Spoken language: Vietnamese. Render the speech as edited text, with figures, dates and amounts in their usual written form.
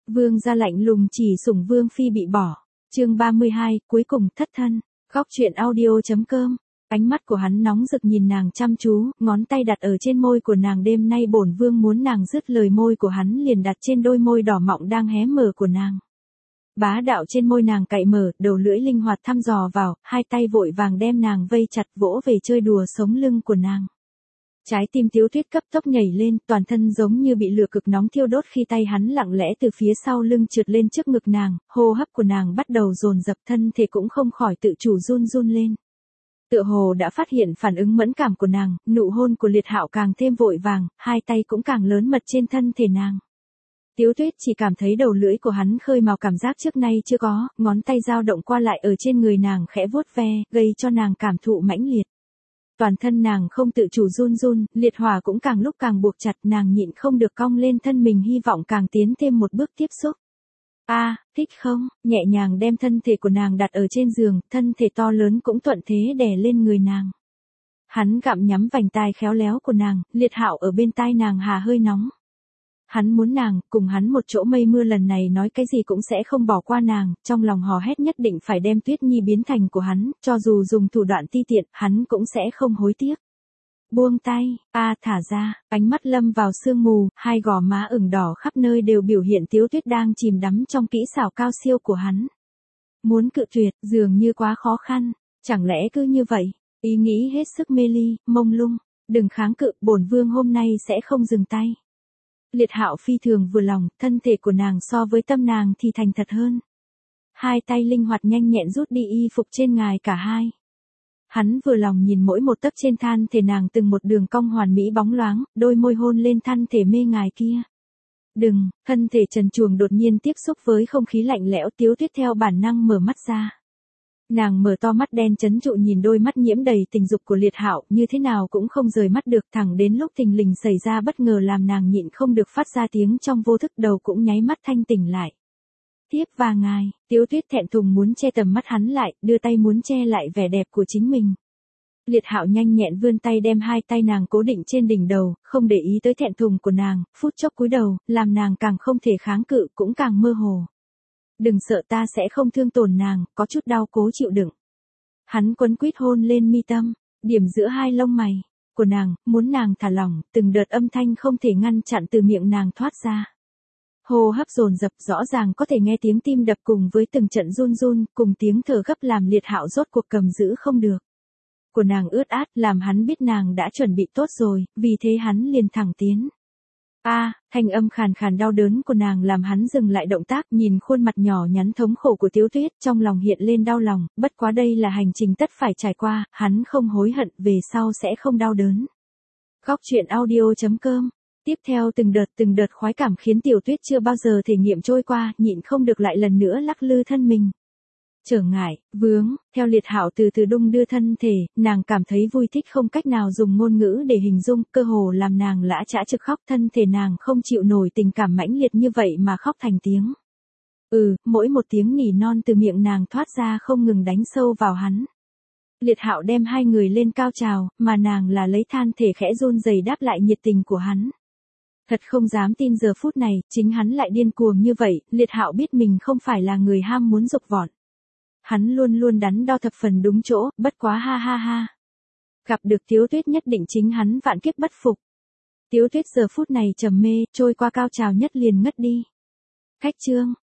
Vương gia lạnh lùng chỉ sủng Vương phi bị bỏ. Chương 32, cuối cùng thất thân. Góc truyện audio.com. Ánh mắt của hắn nóng rực nhìn nàng chăm chú, ngón tay đặt ở trên môi của nàng. Đêm nay bổn vương muốn nàng dứt lời, môi của hắn liền đặt trên đôi môi đỏ mọng đang hé mở của nàng. Bá đạo trên môi nàng cạy mở, đầu lưỡi linh hoạt thăm dò vào, hai tay vội vàng đem nàng vây chặt, vỗ về chơi đùa sống lưng của nàng. Trái tim Tiếu Tuyết cấp tốc nhảy lên, toàn thân giống như bị lửa cực nóng thiêu đốt khi tay hắn lặng lẽ từ phía sau lưng trượt lên trước ngực nàng, hô hấp của nàng bắt đầu dồn dập, thân thể cũng không khỏi tự chủ run run lên. Tựa hồ đã phát hiện phản ứng mẫn cảm của nàng, nụ hôn của Liệt Hạo càng thêm vội vàng, hai tay cũng càng lớn mật trên thân thể nàng. Tiếu Tuyết chỉ cảm thấy đầu lưỡi của hắn khơi mào cảm giác trước nay chưa có, ngón tay dao động qua lại ở trên người nàng khẽ vuốt ve, gây cho nàng cảm thụ mãnh liệt. Toàn thân nàng không tự chủ run run, liệt hỏa cũng càng lúc càng buộc chặt, nàng nhịn không được cong lên thân mình, hy vọng càng tiến thêm một bước tiếp xúc. Thích không? Nhẹ nhàng đem thân thể của nàng đặt ở trên giường, thân thể to lớn cũng thuận thế đè lên người nàng. Hắn gặm nhắm vành tai khéo léo của nàng, Liệt Hạo ở bên tai nàng hà hơi nóng. Hắn muốn nàng, cùng hắn một chỗ mây mưa, lần này nói cái gì cũng sẽ không bỏ qua nàng, trong lòng hò hét nhất định phải đem Tuyết Nhi biến thành của hắn, cho dù dùng thủ đoạn ti tiện, hắn cũng sẽ không hối tiếc. Buông tay, thả ra, ánh mắt lâm vào sương mù, hai gò má ửng đỏ khắp nơi đều biểu hiện Tiếu Tuyết đang chìm đắm trong kỹ xảo cao siêu của hắn. Muốn cự tuyệt, dường như quá khó khăn, chẳng lẽ cứ như vậy, ý nghĩ hết sức mê ly, mông lung, đừng kháng cự, bổn vương hôm nay sẽ không dừng tay. Liệt Hạo phi thường vừa lòng, thân thể của nàng so với tâm nàng thì thành thật hơn. Hai tay linh hoạt nhanh nhẹn rút đi y phục trên ngài cả hai. Hắn vừa lòng nhìn mỗi một tấc trên than thể nàng, từng một đường cong hoàn mỹ bóng loáng, đôi môi hôn lên than thể mê ngài kia. Đừng, thân thể trần truồng đột nhiên tiếp xúc với không khí lạnh lẽo, Tiếu Tuyết theo bản năng mở mắt ra. Nàng mở to mắt đen chấn trụ nhìn đôi mắt nhiễm đầy tình dục của Liệt Hạo, như thế nào cũng không rời mắt được, thẳng đến lúc thình lình xảy ra bất ngờ làm nàng nhịn không được phát ra tiếng trong vô thức, đầu cũng nháy mắt thanh tỉnh lại. Tiếp và ngài, Tiếu Tuyết thẹn thùng muốn che tầm mắt hắn lại, đưa tay muốn che lại vẻ đẹp của chính mình. Liệt Hạo nhanh nhẹn vươn tay đem hai tay nàng cố định trên đỉnh đầu, không để ý tới thẹn thùng của nàng, phút chốc cúi đầu, làm nàng càng không thể kháng cự, cũng càng mơ hồ. Đừng sợ, ta sẽ không thương tổn nàng, có chút đau cố chịu đựng. Hắn quấn quýt hôn lên mi tâm, điểm giữa hai lông mày của nàng, muốn nàng thả lỏng, từng đợt âm thanh không thể ngăn chặn từ miệng nàng thoát ra. Hô hấp dồn dập, rõ ràng có thể nghe tiếng tim đập cùng với từng trận run run, cùng tiếng thở gấp làm Liệt Hạo rốt cuộc cầm giữ không được. Của nàng ướt át, làm hắn biết nàng đã chuẩn bị tốt rồi, vì thế hắn liền thẳng tiến. Thanh âm khàn khàn đau đớn của nàng làm hắn dừng lại động tác, nhìn khuôn mặt nhỏ nhắn thống khổ của Tiếu Tuyết, trong lòng hiện lên đau lòng, bất quá đây là hành trình tất phải trải qua, hắn không hối hận, về sau sẽ không đau đớn. Góc truyện audio.com. Tiếp theo từng đợt khoái cảm khiến Tiểu Tuyết chưa bao giờ thể nghiệm trôi qua, nhịn không được lại lần nữa lắc lư thân mình. Trở ngại, vướng, theo Liệt Hạo từ từ đung đưa thân thể, nàng cảm thấy vui thích không cách nào dùng ngôn ngữ để hình dung, cơ hồ làm nàng lã chã trực khóc, thân thể nàng không chịu nổi tình cảm mãnh liệt như vậy mà khóc thành tiếng. Mỗi một tiếng nỉ non từ miệng nàng thoát ra không ngừng đánh sâu vào hắn. Liệt Hạo đem hai người lên cao trào, mà nàng là lấy than thể khẽ run rẩy đáp lại nhiệt tình của hắn. Thật không dám tin giờ phút này, chính hắn lại điên cuồng như vậy, Liệt Hạo biết mình không phải là người ham muốn dục vọng. Hắn luôn luôn đắn đo thập phần đúng chỗ, bất quá ha. Gặp được Tiếu Tuyết nhất định chính hắn vạn kiếp bất phục. Tiếu Tuyết giờ phút này trầm mê, trôi qua cao trào nhất liền ngất đi. Khách chương,